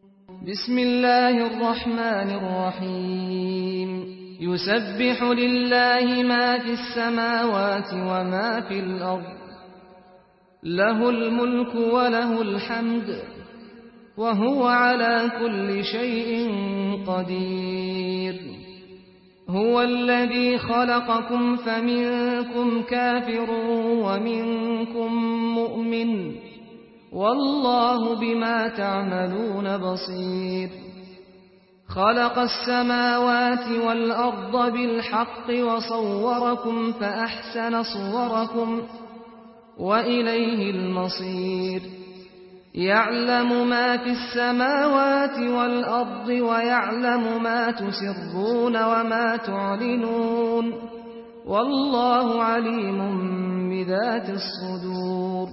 بسم الله الرحمن الرحيم يسبح لله ما في السماوات وما في الأرض له الملك وله الحمد وهو على كل شيء قدير هو الذي خلقكم فمنكم كافر ومنكم مؤمن والله بما تعملون بصير خلق السماوات والأرض بالحق وصوركم فأحسن صوركم وإليه المصير يعلم ما في السماوات والأرض ويعلم ما تسرون وما تعلنون والله عليم بذات الصدور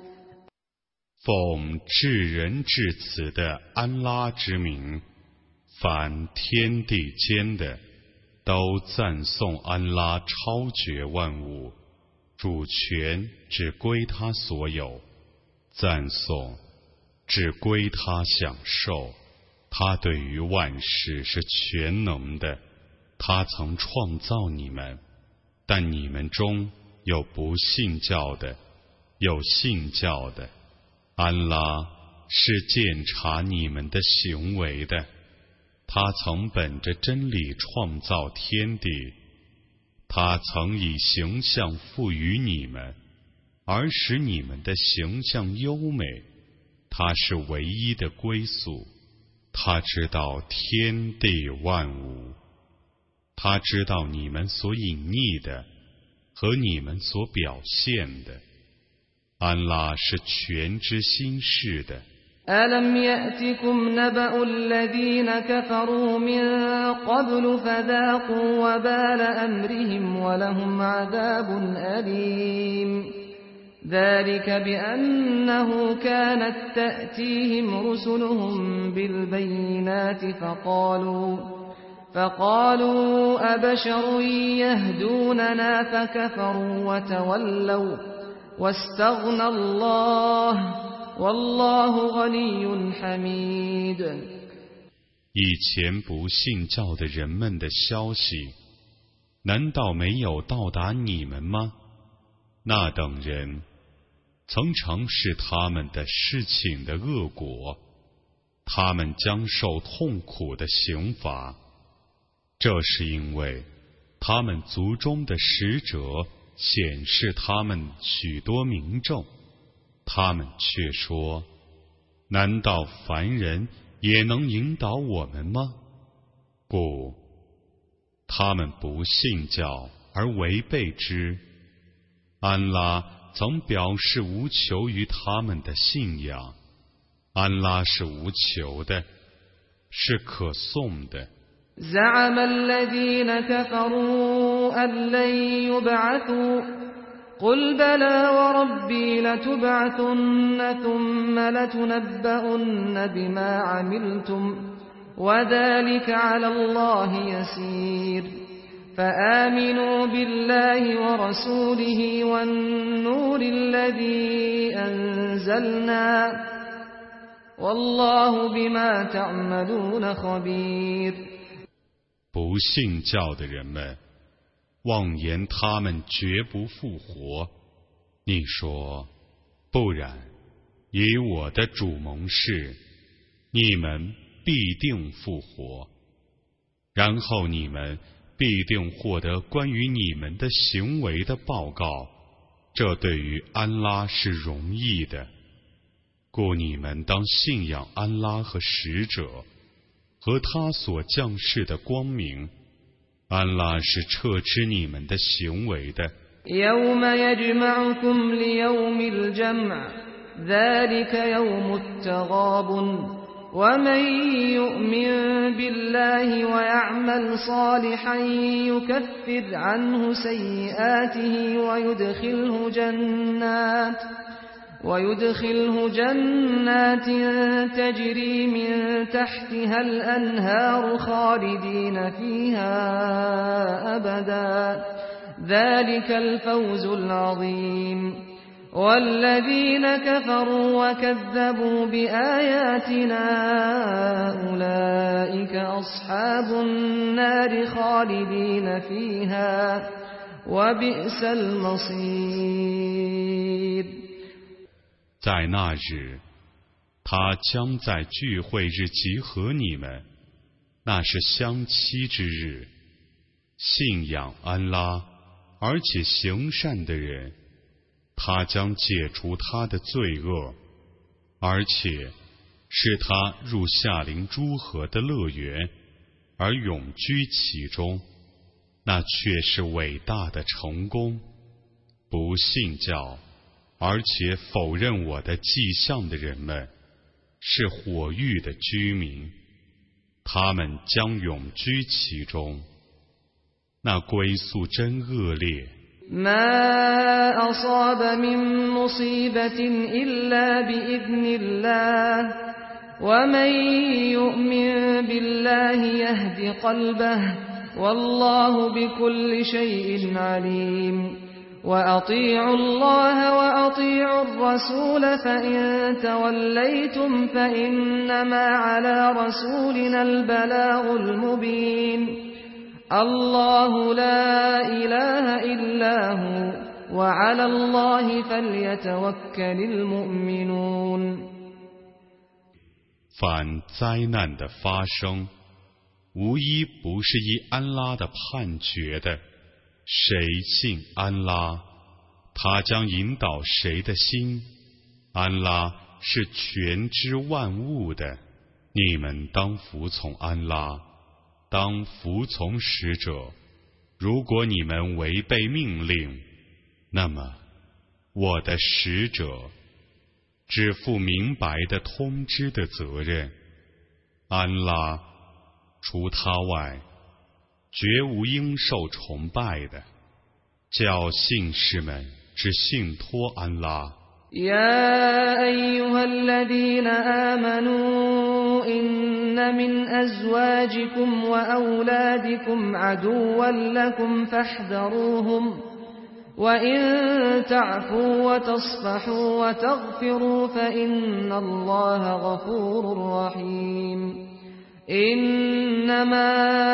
奉至仁至慈的安拉之名，凡天地间的都赞颂安拉超绝万物，主权只归他所有，赞颂只归他享受，他对于万事是全能的，他曾创造你们，但你们中有不信教的，有信教的。安拉是鉴察你们的行为的，他曾本着真理创造天地，他曾以形象赋予你们，而使你们的形象优美，他是唯一的归宿，他知道天地万物，他知道你们所隐匿的和你们所表现的，安拉是全知心事的。 ألم يأتكم نبأ الذين كفروا من قبل فذاقوا وبال أمرهم ولهم عذاب أليم ذلك بأنه كانت تأتيهم رسلهم بالبينات فقالوا أبشر يهدوننا فكفروا وتولوا واستغنى الله والله غني حميد 以前不信教的人们的消息，难道没有到达你们吗？那等人曾尝试他们的事情的恶果，他们将受痛苦的刑罚，这是因为他们族中的使者显示他们许多明证，他们却说：难道凡人也能引导我们吗？故他们不信教而违背之。安拉曾表示无求于他们的信仰，安拉是无求的，是可颂的。 زعم الذين كفروا أن لن يبعثوا قل بلى وربي لتبعثن ثم لتنبؤن بما عملتم وذلك على الله يسير فآمنوا بالله ورسوله والنور الذي أنزلنا والله بما تعملون خبير 不信教的人们妄言他们绝不复活，你说不然，以我的主盟誓，你们必定复活，然后你们必定获得关于你们的行为的报告，这对于安拉是容易的，故你们当信仰安拉和使者和他所降世的光明，安拉是彻知你们的行为的。 يوم يجمعكم ليوم الجمع ذلك يوم التغابن ومن يؤمن بالله ويعمل صالحا يكفر عنه سيئاته ويدخله جنات تجري من تحتها الأنهار خالدين فيها أبدا ذلك الفوز العظيم والذين كفروا وكذبوا بآياتنا أولئك أصحاب النار خالدين فيها وبئس المصير。 在那日，他将在聚会日集合你们，那是相期之日。信仰安拉而且行善的人，他将解除他的罪恶，而且使他入夏灵诸河的乐园，而永居其中，那却是伟大的成功。不信教而且否认我的迹象的人们，是火狱的居民，他们将永居其中，那归宿真恶劣。 ما أصاب من مصيبة إلا بإذن الله ومن يؤمن بالله يهد قلبه والله بكل شيء عليم وأطيعوا الله وأطيعوا الرسول فإن توليتم فإنما على رسولنا البلاغ المبين الله لا إله إلا هو وعلى الله فليتوكل المؤمنون。 凡灾难的发生，无一不是依安拉的判决的。谁信安拉，他将引导谁的心。安拉是全知万物的，你们当服从安拉，当服从使者。如果你们违背命令，那么我的使者只负明白的通知的责任。安拉除他外，绝无应受崇拜的，叫信士们只信托安拉。 يا أيها الذين آمنوا إن من أزواجكم وأولادكم عدوا لكم فاحذروهم وإن تعفوا وتصفحوا وتغفروا فإن الله غفور رحيم إنما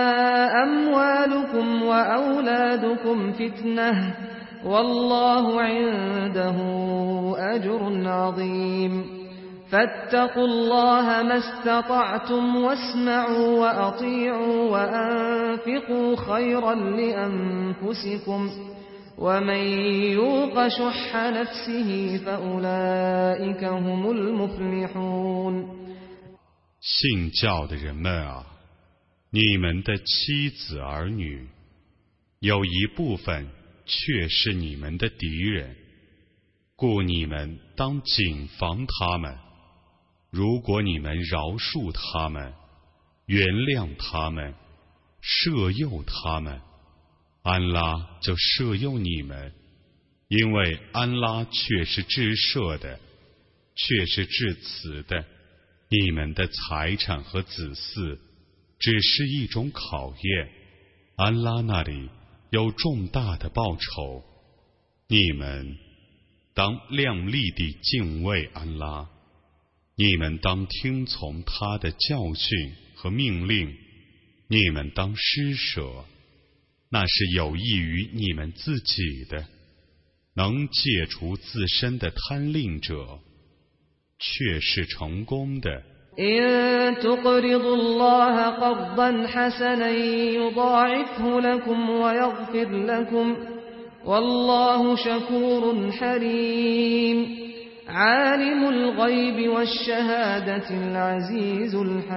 أموالكم وأولادكم فتنة والله عنده أجر عظيم فاتقوا الله ما استطعتم واسمعوا وأطيعوا وأنفقوا خيرا لأنفسكم ومن يوق شح نفسه فأولئك هم المفلحون。 信教的人们啊，你们的妻子儿女，有一部分却是你们的敌人，故你们当谨防他们。如果你们饶恕他们，原谅他们，赦宥他们，安拉就赦宥你们，因为安拉却是至赦的，却是至慈的。你们的财产和子嗣只是一种考验，安拉那里有重大的报酬。你们当亮丽地敬畏安拉，你们当听从他的教训和命令，你们当施舍，那是有益于你们自己的。能戒除自身的贪吝者，却是成功的。 إن تقرضوا الله قرضا حسنا يضاعفه لكم ويغفر لكم والله شكور حليم عالم الغيب والشهادة العزيز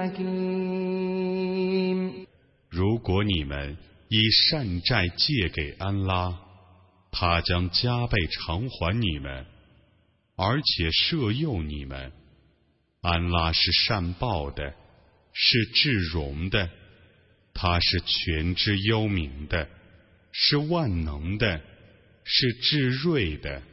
الحكيم。 如果你们以善债借给安拉，他将加倍偿还你们，而且赦宥你们。安拉是善报的，是至荣的，他是全知幽冥的，是万能的，是至睿的。